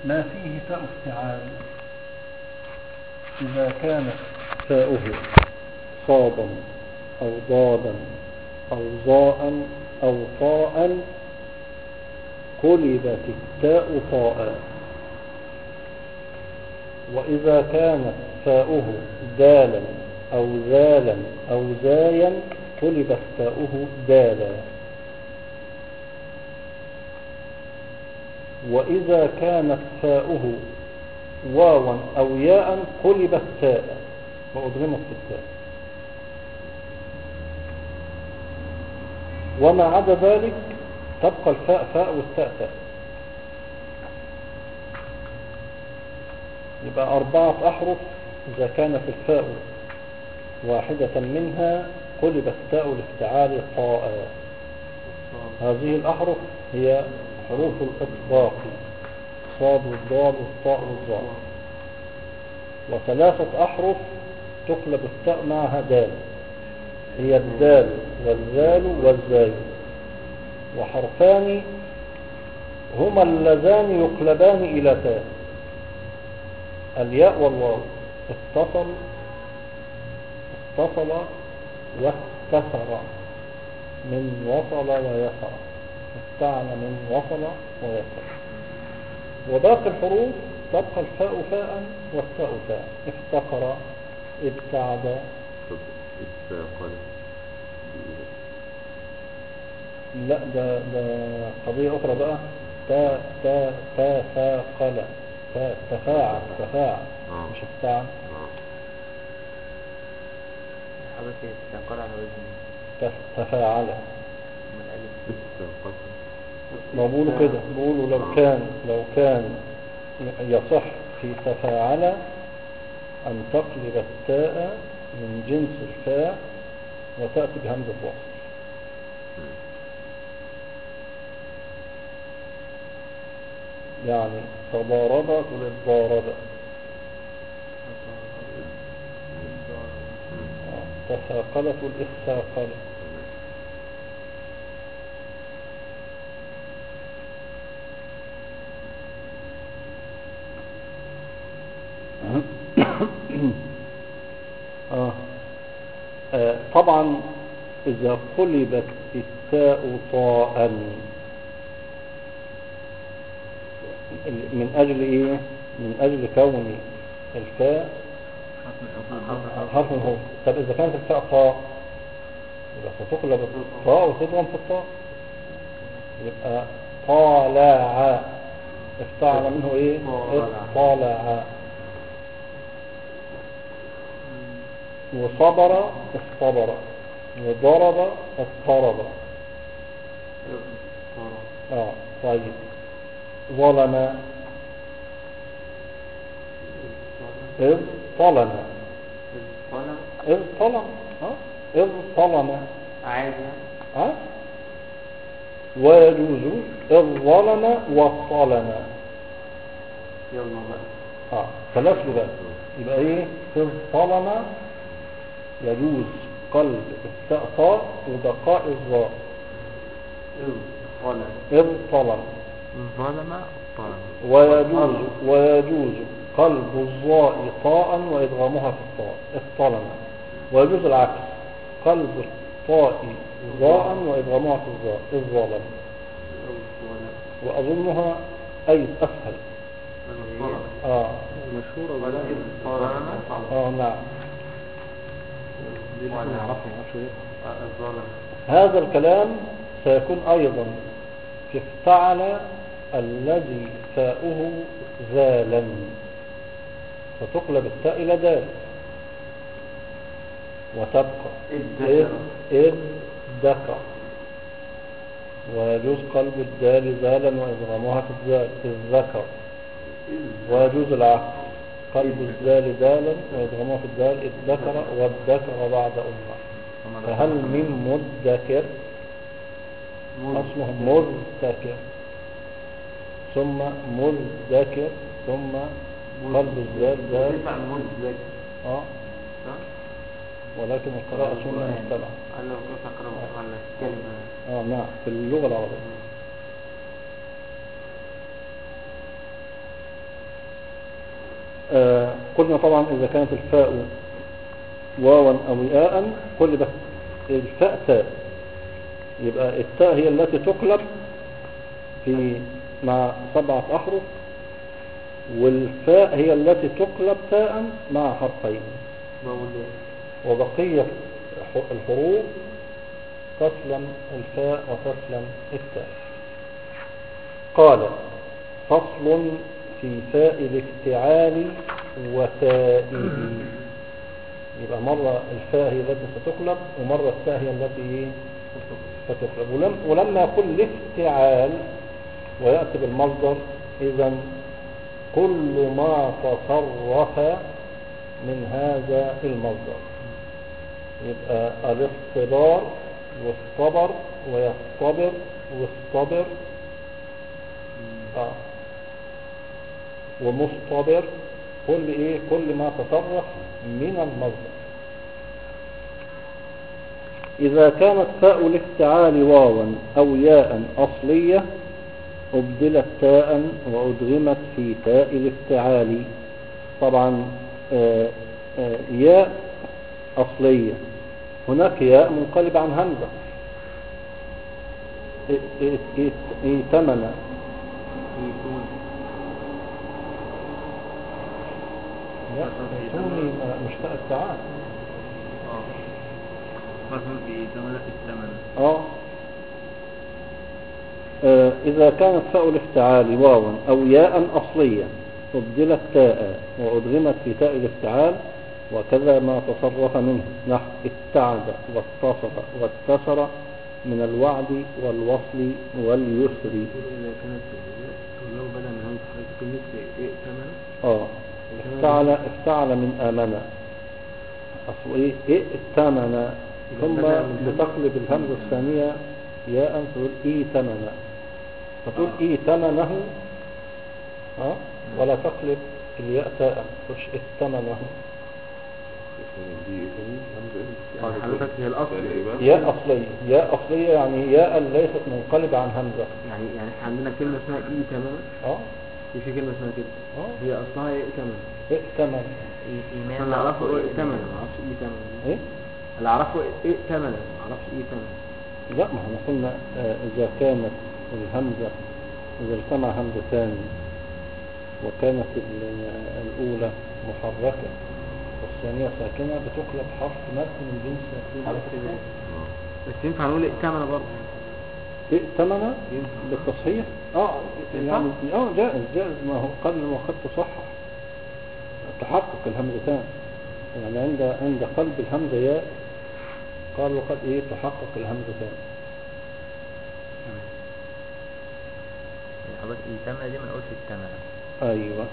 ما فيه تاء افتعال إذا كانت تاؤه صادا أو ضادا أو ظاء أو طاء قلبت التاء طاء. وإذا كانت تاؤه دالا أو ذالا أو زايا قلبت تاؤه دالا. وإذا كانت تاؤه واوا أو ياء قلبت تاء وأضغمت في التاء. وما عدا ذلك تبقى الفاء فاء والتاء تاء. يبقى 4 أحرف إذا كانت الفاء واحدة منها قلبت تاء الافتعال طاء. هذه الأحرف هي حروف الإطباق: صاد والضاد والطاء والظاء. و3 أحرف تقلب التاء معها دال، هي الدال والذال والزاي. وحرفان هما اللذان يقلبان إلى تاء: الياء والواو. اتصل واستثر من وصل ويسر، افتعل من وصل ويسر. وباقي الحروف تبقى الفاء فاء والتاء تاء: افتقر، ابتعد. لا ده قضية أخرى بقى. تفاقل، تفاعل مش افتعل. حضرتك استقال على وزن تفاعل. ما بقولوا كده، بقولوا لو كان يصح في تفاعل أن تقلب التاء من جنس الفاء وتأتي بهمزة وصل. يعني تضارب تقول الضارب، تثاقلت الإثاقل. طبعا إذا قلبت التاء طاء من أجل إيه؟ من أجل كون الفاء حرف من هو. طب إذا كانت الفاء طاء يبقى ستقلب الطاء وتضغم في الطاء، يبقى طالع. افتعل منه إيه؟ طالع. وصبر اصطبر، وضرب اضطرب. طيب. ظلم إذ ظلم، إذ ظلم عادي. ويجوز إذ ظلم والظلم. يلا بقى. ثلاث لغات. يبقى إيه؟ إذ ظلم يجوز قلب التاء طاء وبقاء الظاء. إذ ظلم ويجوز قلب الظاء طاء وإدغامها في الطاء. اظلم. ويجوز العكس، قلب الطاء ظاء وإدغامها في الظاء. الظالم. وأظنها أي أسهل. مشهورة. نعم. هذا الكلام سيكون أيضا في افتعل الذي فاؤه ذالا، فتقلب التاء إلى دال وتبقى إذ ذكر. ويجوز قلب الدال ذالا وإدغامها في الذال إذ ذكر. ويجوز العكس، قلب الذال دالا ويدغمها في الدال إذ ذكر والذكر بعد أمة. فهل من مدكر أصله مذكر ثم مذكر ثم قلب الذال دال. ولكن القراءة سنة متبعة. نعم في اللغة العربية. قلنا طبعا إذا كانت الفاء واوا أو ياء قلبت الفاء تاء، يبقى التاء هي التي تقلب في مع 7 أحرف، والفاء هي التي تقلب تاء مع حرفين، وبقية الحروف تسلم الفاء وتسلم التاء. قال فصل في فاء الافتعال وتائه. يبقى مرة الفاء هي التي ستقلب ومرة التاء هي التي ستقلب. ولما يقول الافتعال ويأتي بالمصدر، إذا كل ما تصرف من هذا المصدر، يبقى الاصطبار والصبر ويصطبر والصبر ومصطبر، كل ما تصرف من المصدر. إذا كانت فاء الافتعال واوا أو ياء أصلية أبدلت تاء وأدغمت في تاء الافتعال. طبعا ياء أصلية، هناك ياء منقلب عن همزة، ائتمن، لا ائتوني مش تاء التعال. إذا كانت فاء الافتعال واوا أو ياء أصلية أبدلت تاء وأدغمت في تاء الافتعال، وكذا ما تصرف منه نحو اتعد واتصل واتسر من الوعد والوصل واليسر. إذا كانت لو بدأ من همزة حرف تكون مثل ائتمن. افتعل من آمنة، أصل ائتمن، ثم بتقلب الهمزة الثانية ياء تقول ائتمن، فتقول ائتمنه ولا تقلب الياء تاء، تقولش ائتمنه. حضرتك هي الأصل ياء أصلية يعني ياء ليست منقلبة عن همزة. يعني احنا عندنا كلمة اسمها ائتمن. في كلمة اسمها كده. هي أصلها ائتمن. ائتمن. أنا أعرفه ائتمن، ما أعرفش ائتمن. اللي أعرفه ائتمن، ما أعرفش ائتمن. لا، ما احنا قلنا إذا كانت الهمزة، إذا اجتمع همزتان وكانت الأولى محركة والثانية ساكنة بتقلب حرف مد من جنس الحرف. بس ينفع نقول ائتمن برضه؟ ائتمن بالتصحيح يعني جائز ما هو قبل ما قد تصحح تحقق الهمزتان، يعني عند قلب الهمزة ياء قالوا قد تحقق الهمزتان. يعني حضرتك ائتمن دي ما نقولش ائتمن. ايوه.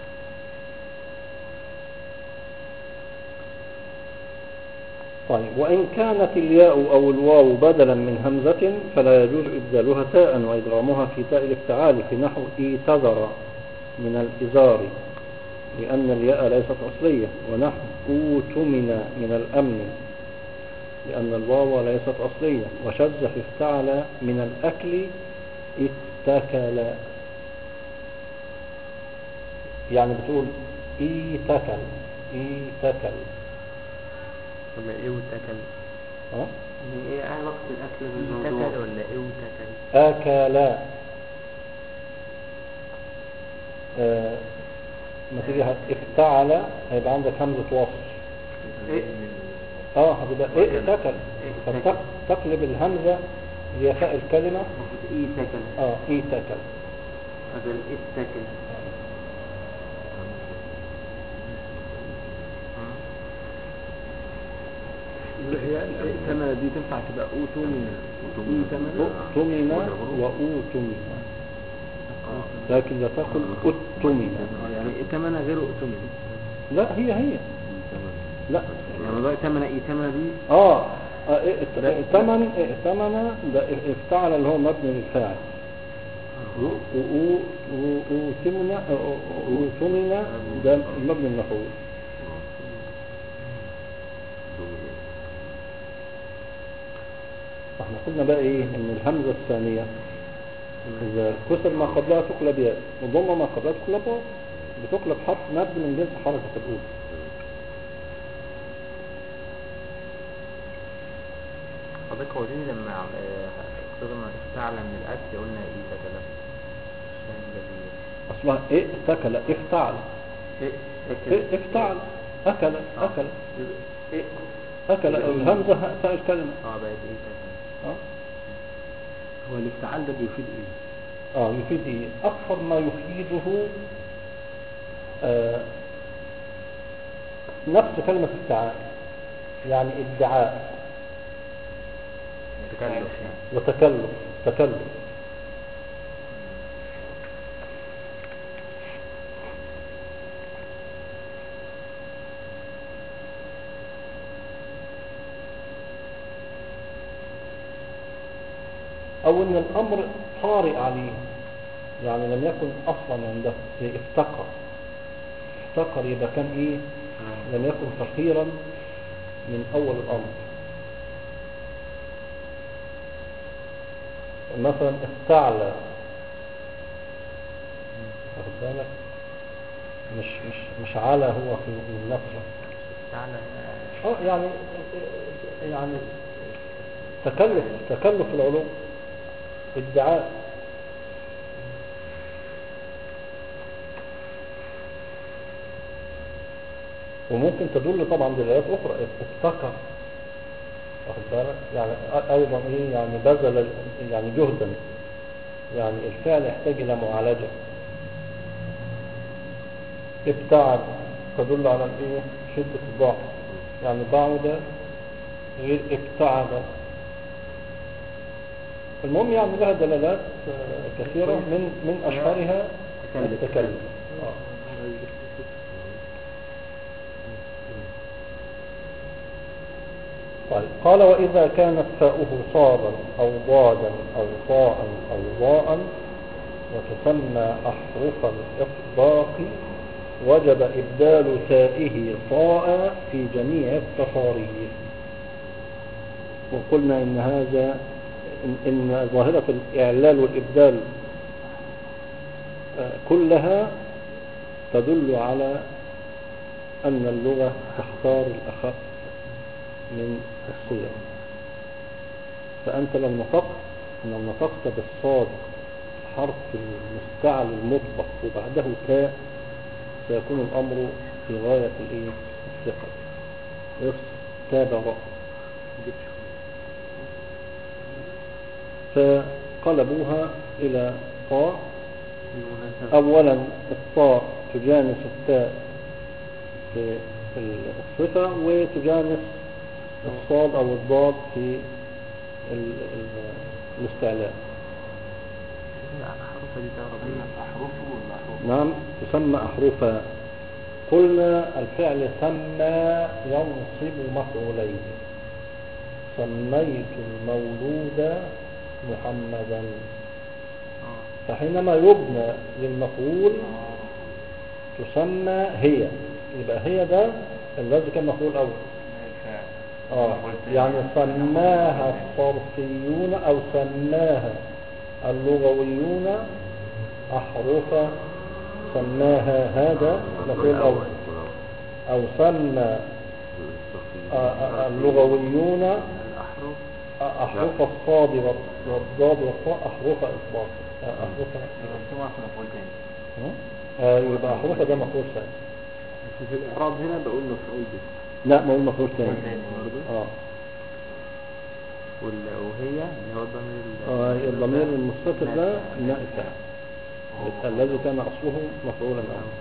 طيب، وإن كانت الياء أو الواو بدلا من همزة فلا يجوز إبدالها تاء وإدغامها في تاء الافتعال في نحو اعتذر من الإزار، لأن الياء ليست أصلية، ونحو أوتمن من الأمن لأن الواو ليست أصلية، وشذ في افتعل من الأكل اتكل، يعني بتقول ايتكل ولا ايه وتكل؟ ايه علاقة الاكل بالموضوع؟ تكل ولا ايه وتكل؟ اكل. ما تيجي افتعل هيبقى عندك همزة وصل. هتبقى ايه تكل، فتقلب الهمزة هي فاء الكلمة ايه تكل. ايه تكل هذا الايه تكل. هي ائتمن دي تنفع تبقى أوتمن وأوتمن، لكن لا تقل أتمن. يعني ائتمن غير أوتمن. لا، هي لا، يعني بقى ائتمن دي ائتمن ده افتعل اللي هو مبني للفاعل، أوتمن ده مبني للمفعول. احنا قلنا بقى ان الهمزة الثانية اذا كسر ما قبلها تقلب ياء وضم ما قبلها تقلب واو. بتقلب حرف مد من جنس حركة الأولى. حضرتك قولي لما اخترنا افتعل من الأكل قلنا ايه تكلم عشان الذي أصلها إيه تكل افتعل افتعل أكل أكل أكل الهمزة تاء الكلمة. بقت ايه تكلم. هو الافتعال ده بيفيد ايه؟ يفيد ايه؟ أكثر ما يفيده نفس كلمة افتعال، يعني ادعاء تكلف وتكلف. تكلف أو إن الأمر طارئ عليه، يعني لم يكن أصلا عنده، افتقر يبقى كان إيه؟ لم يكن فقيرا من أول الأمر. مثلا استعلى، واخد بالك؟ مش على هو في نفسه. استعلى يعني تكلف العلوم، ادعاء. وممكن تدل طبعا دلالات اخرى، ابتكر، واخد بالك؟ يعني ايضا ايه؟ يعني بذل يعني جهدا، يعني الفعل يحتاج الى معالجه. ابتعد تدل على الايه؟ شده الضعف، يعني بعد غير ابتعد. المهم يعني لها دلالات كثيرة من أشهرها التكلم. طيب قال وإذا كانت فاؤه صادا أو ضادا أو طاء أو ضاء وتسمى أحرف الإطباق وجب إبدال تائه طاء في جميع التصاريف. وقلنا إن هذا إن ظاهرة الإعلال والإبدال كلها تدل على أن اللغة تختار الأخف من الصيغ. فأنت لو نطقت بالصاد حرف المستعل المطبق وبعده تاء سيكون الأمر في غاية الثقة. تابع فقلبوها إلى طاء. أولا الطاء تجانس التاء في الصفة وتجانس الصاد أو الضاد في الاستعلاء. نعم تسمى أحرفا. قلنا الفعل سمى ينصب مفعولين. سميت المولود محمدا، فحينما يبنى للمفعول تسمى هي، يبقى هي ده الذي كان مفعول أول. يعني سماها الصرفيون أو سماها اللغويون أحرف، سماها هذا مفعول أول. أو سمى اللغويون أحرف الصاد والضاد والطاء أحرف إطلاق. يبقى أحرف ده مفعول ثاني. بس في الإعراب هنا بقول مفعول به. لا بقول مفعول ثاني. وهي اللي هو الضمير الضمير المستتر ده النائب الذي كان أصله مفعولا أول.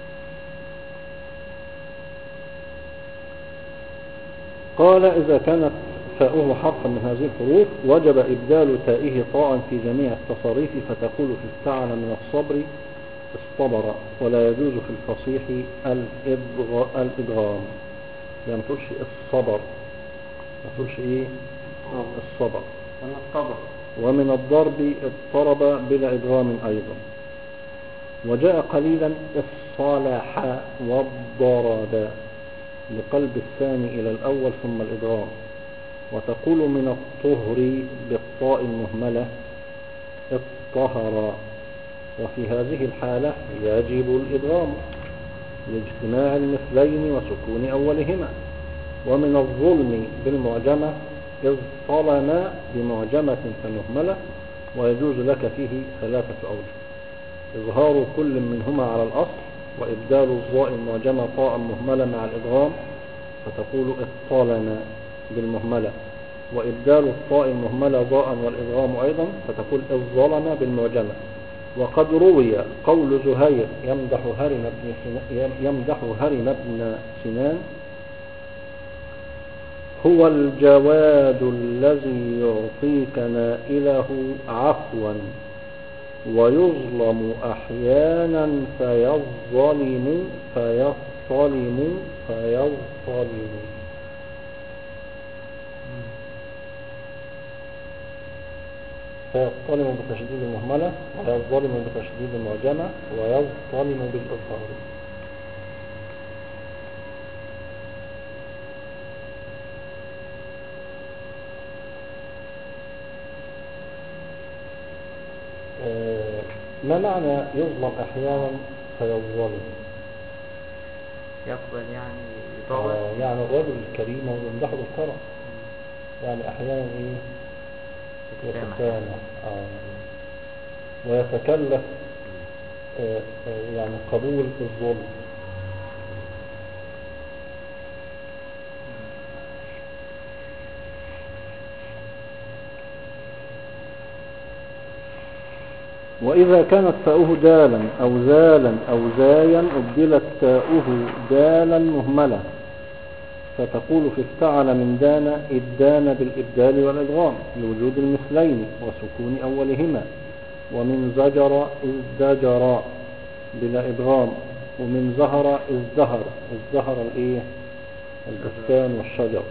قال إذا كانت فاؤه حرفا من هذه الحروف وجب إبدال تائه طاء في جميع التصاريف، فتقول في استعن من الصبر اصطبر، ولا يجوز في الفصيح الإدغام. يعني ما تقولش الصبر، ما تقولش إيه الصبر. ومن الضرب اضطرب بلا إدغام أيضا. وجاء قليلا الصالح والضرب بقلب الثاني إلى الأول ثم الإدغام. وتقول من الطهر بالطاء المهملة الطهر، وفي هذه الحالة يجب الإدغام لاجتماع المثلين وسكون أولهما. ومن الظلم بالمعجمة إذ طالما بمعجمة فمهملة، ويجوز لك فيه 3 أوجه: إظهار كل منهما على الأصل، وإبدال الظاء المعجمة طاء مهملة مع الإدغام فتقول اطالما بالمهملة، وإبدال الطاء المهملة ضاء والإدغام أيضا فتقول الظلم بالمعجمة. وقد روي قول زهير يمدح هرم بن سنان: هو الجواد الذي يعطيك نائله عفوا ويظلم أحيانا فيظلم فيظلم بتشديد المهملة، ويظلم بتشديد المعجمة، ويظلم بالإظهار. ما معنى يظلم أحيانا فيظلم؟ يقبل يعني يطاوع. يعني الرجل الكريم ويمدحه بالكرم، يعني أحيانا إيه يتسامح ويتكلف يعني قبول الظلم. وإذا كانت تاؤه دالا أو زالا أو زايا أبدلت تاؤه دالا مهملة فتقول في افتعل من دان الدان بالإبدال والإدغام لوجود المثلين وسكون أولهما. ومن زجر ازدجر بلا إدغام. ومن زهر ازدهر الإيه البستان والشجر.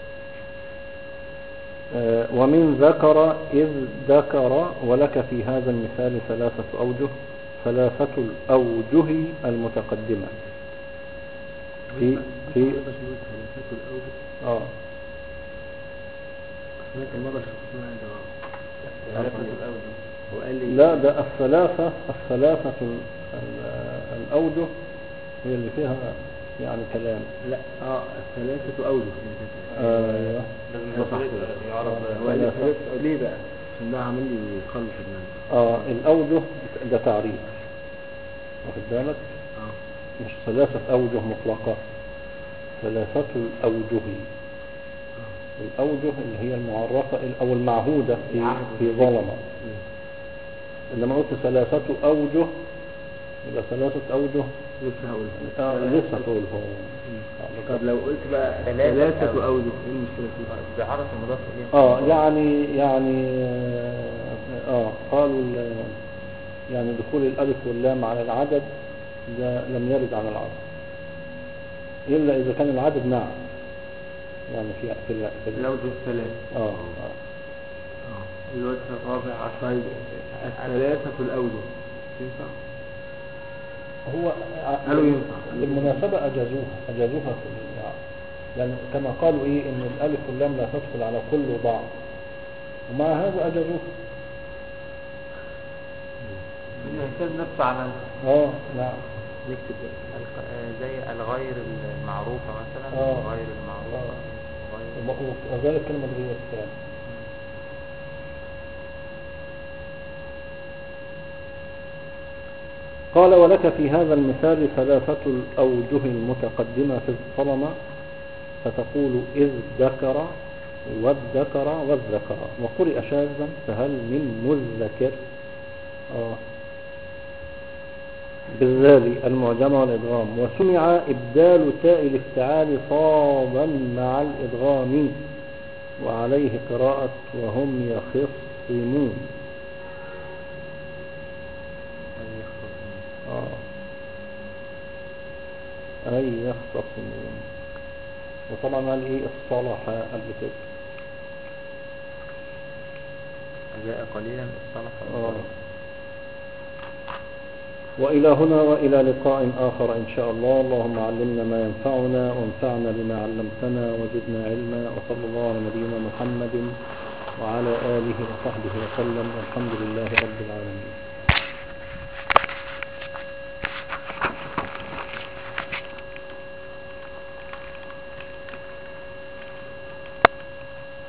ومن ذكر إذ ذكر. ولك في هذا المثال 3 أوجه، 3 الأوجه المتقدمة في ثلاثة الأوجه. سمعت المرة شخصنا ثلاثة الأوجه. وقال لي لا، ده الثلاثة الأوجه هي اللي فيها يعني كلام. لا 3 أوجه. ايوه لازم يعرف. هو قال لي 3 ليه بقى؟ عشان ده عامل لي خلط دماغي. الأوجه ده تعريف، واخد بالك؟ مش 3 أوجه مطلقة، 3 الأوجه. الأوجه اللي هي المعرفة أو المعهودة في ظلمة. لما قلت 3 أوجه يبقى 3 أوجه لسه هقولها. طب لو قلت بقى 3 أوجه ايه المشكلة فيه؟ بعرف المضاف إليه. قالوا يعني دخول الألف واللام على العدد ده لم يرد عن العرب إلا إذا كان العدد نعم، يعني في الأوجه 3. الوجه الرابع عشر 3 الأوجه ينفع؟ هو بالمناسبة أجازوها يعني كما قالوا إن الألف واللام لا تدخل على كل بعض، ومع هذا أجازوها. الإنسان نفسه على نعم نكتب زي الغير المعروفة مثلا. غير المعروفة وذلك كلمة غير الثاني. قال ولك في هذا المثال 3 الأوجه المتقدمة في الظلمة فتقول إذ ذكر والذكر والذكر. وقرئ شاذا فهل من مذكر بالذال المعجمة والإدغام. وسمع إبدال تاء الافتعال صادا مع الإدغام، وعليه قراءة وهم يخصمون. أي يختصمون. وطبعا قال الصلاح قبل كده جاء قليلا الصلاح. وإلى هنا وإلى لقاء آخر إن شاء الله. اللهم علمنا ما ينفعنا وانفعنا بما علمتنا وزدنا علما. وصلى الله على نبينا محمد وعلى آله وصحبه وسلم، والحمد لله رب العالمين.